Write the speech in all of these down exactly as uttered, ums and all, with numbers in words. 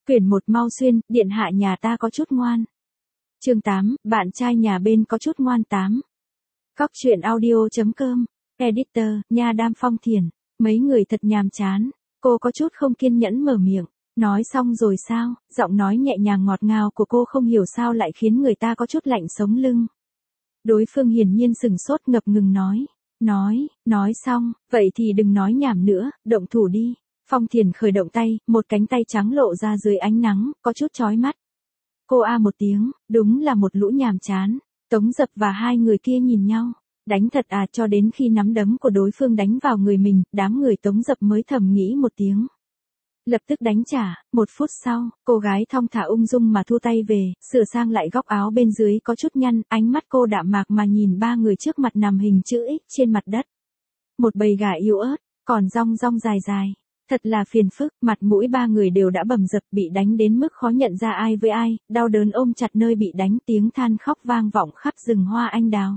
Quyển một mau xuyên, điện hạ nhà ta có chút ngoan. Chương tám, bạn trai nhà bên có chút ngoan tám. Cóc truyện audio.com, editor, nha đam Phong Thiền. Mấy người thật nhàm chán. Cô có chút không kiên nhẫn mở miệng. Nói xong rồi sao? Giọng nói nhẹ nhàng ngọt ngào của cô không hiểu sao lại khiến người ta có chút lạnh sống lưng. Đối phương hiển nhiên sừng sốt ngập ngừng nói. Nói, nói xong, vậy thì đừng nói nhảm nữa, động thủ đi. Phong Thiền khởi động tay, một cánh tay trắng lộ ra dưới ánh nắng, có chút chói mắt. Cô a một tiếng, đúng là một lũ nhàm chán. Tống Dập và hai người kia nhìn nhau. Đánh thật à, cho đến khi nắm đấm của đối phương đánh vào người mình, đám người Tống Dập mới thầm nghĩ một tiếng. Lập tức đánh trả, một phút sau, cô gái thong thả ung dung mà thu tay về, sửa sang lại góc áo bên dưới có chút nhăn, ánh mắt cô đạm mạc mà nhìn ba người trước mặt nằm hình chữ X trên mặt đất. Một bầy gà yếu ớt, còn rong rong dài dài. Thật là phiền phức, mặt mũi ba người đều đã bầm dập bị đánh đến mức khó nhận ra ai với ai, đau đớn ôm chặt nơi bị đánh, tiếng than khóc vang vọng khắp rừng hoa anh đào.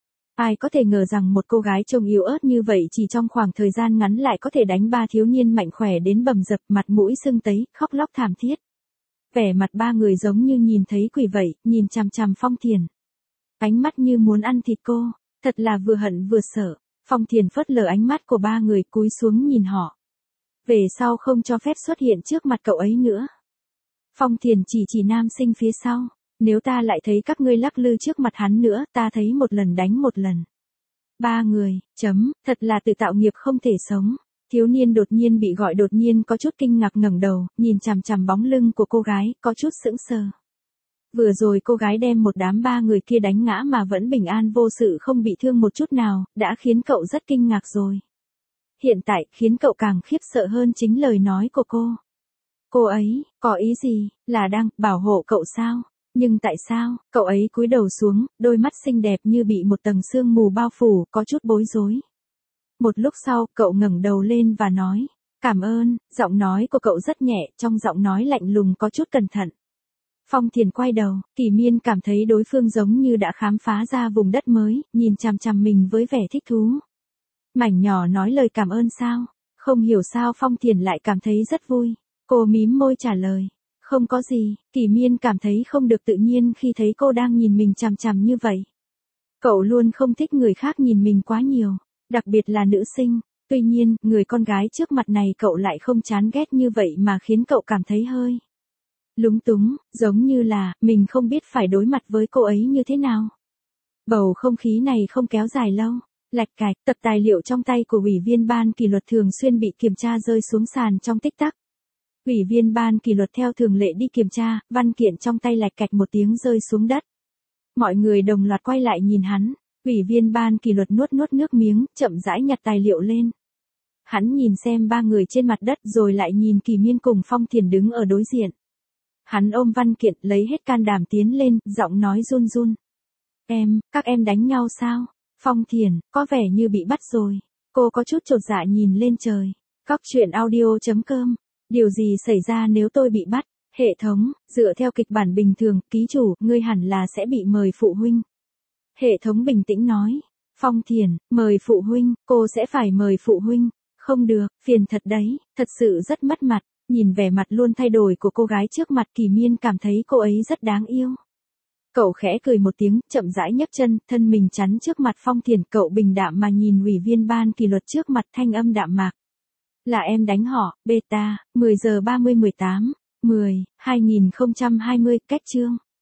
Ai có thể ngờ rằng một cô gái trông yếu ớt như vậy chỉ trong khoảng thời gian ngắn lại có thể đánh ba thiếu niên mạnh khỏe đến bầm dập, mặt mũi sưng tấy, khóc lóc thảm thiết. Vẻ mặt ba người giống như nhìn thấy quỷ vậy, nhìn chằm chằm Phong Thiền. Ánh mắt như muốn ăn thịt cô, thật là vừa hận vừa sợ. Phong Thiền phớt lờ ánh mắt của ba người cúi xuống nhìn họ. Về sau không cho phép xuất hiện trước mặt cậu ấy nữa. Phong Thiền chỉ chỉ nam sinh phía sau. Nếu ta lại thấy các ngươi lắc lư trước mặt hắn nữa, ta thấy một lần đánh một lần. Ba người, chấm, thật là tự tạo nghiệp không thể sống. Thiếu niên đột nhiên bị gọi đột nhiên có chút kinh ngạc ngẩng đầu, nhìn chằm chằm bóng lưng của cô gái, có chút sững sờ. Vừa rồi cô gái đem một đám ba người kia đánh ngã mà vẫn bình an vô sự không bị thương một chút nào, đã khiến cậu rất kinh ngạc rồi. Hiện tại, khiến cậu càng khiếp sợ hơn chính lời nói của cô. Cô ấy, có ý gì, là đang bảo hộ cậu sao? Nhưng tại sao, cậu ấy cúi đầu xuống, đôi mắt xinh đẹp như bị một tầng sương mù bao phủ, có chút bối rối. Một lúc sau, cậu ngẩng đầu lên và nói, cảm ơn, giọng nói của cậu rất nhẹ, trong giọng nói lạnh lùng có chút cẩn thận. Phong Thiền quay đầu, Kỳ Miên cảm thấy đối phương giống như đã khám phá ra vùng đất mới, nhìn chằm chằm mình với vẻ thích thú. Mảnh nhỏ nói lời cảm ơn sao? Không hiểu sao Phong Thiền lại cảm thấy rất vui. Cô mím môi trả lời. Không có gì, Kỳ Miên cảm thấy không được tự nhiên khi thấy cô đang nhìn mình chằm chằm như vậy. Cậu luôn không thích người khác nhìn mình quá nhiều, đặc biệt là nữ sinh. Tuy nhiên, người con gái trước mặt này cậu lại không chán ghét như vậy mà khiến cậu cảm thấy hơi lúng túng, giống như là mình không biết phải đối mặt với cô ấy như thế nào. Bầu không khí này không kéo dài lâu. Lạch cạch, tập tài liệu trong tay của ủy viên ban kỷ luật thường xuyên bị kiểm tra rơi xuống sàn trong tích tắc. Ủy viên ban kỷ luật theo thường lệ đi kiểm tra, văn kiện trong tay lạch cạch một tiếng rơi xuống đất. Mọi người đồng loạt quay lại nhìn hắn. Ủy viên ban kỷ luật nuốt nuốt nước miếng, chậm rãi nhặt tài liệu lên. Hắn nhìn xem ba người trên mặt đất rồi lại nhìn Kỳ Miên cùng Phong Thiền đứng ở đối diện. Hắn ôm văn kiện, lấy hết can đảm tiến lên, giọng nói run run. Em, các em đánh nhau sao? Phong Thiền, có vẻ như bị bắt rồi. Cô có chút chột dạ nhìn lên trời. Cóc truyện audio.com. Điều gì xảy ra nếu tôi bị bắt? Hệ thống, dựa theo kịch bản bình thường, ký chủ, ngươi hẳn là sẽ bị mời phụ huynh. Hệ thống bình tĩnh nói. Phong Thiền, mời phụ huynh, cô sẽ phải mời phụ huynh. Không được, phiền thật đấy, thật sự rất mất mặt. Nhìn vẻ mặt luôn thay đổi của cô gái trước mặt, Kỳ Miên cảm thấy cô ấy rất đáng yêu. Cậu khẽ cười một tiếng, chậm rãi nhấc chân, thân mình chắn trước mặt Phong Thiền, cậu bình đạm mà nhìn ủy viên ban kỷ luật trước mặt, thanh âm đạm mạc. Là em đánh họ, beta, mười giờ ba mươi mười tám, mười, hai nghìn không trăm hai mươi, cách chương.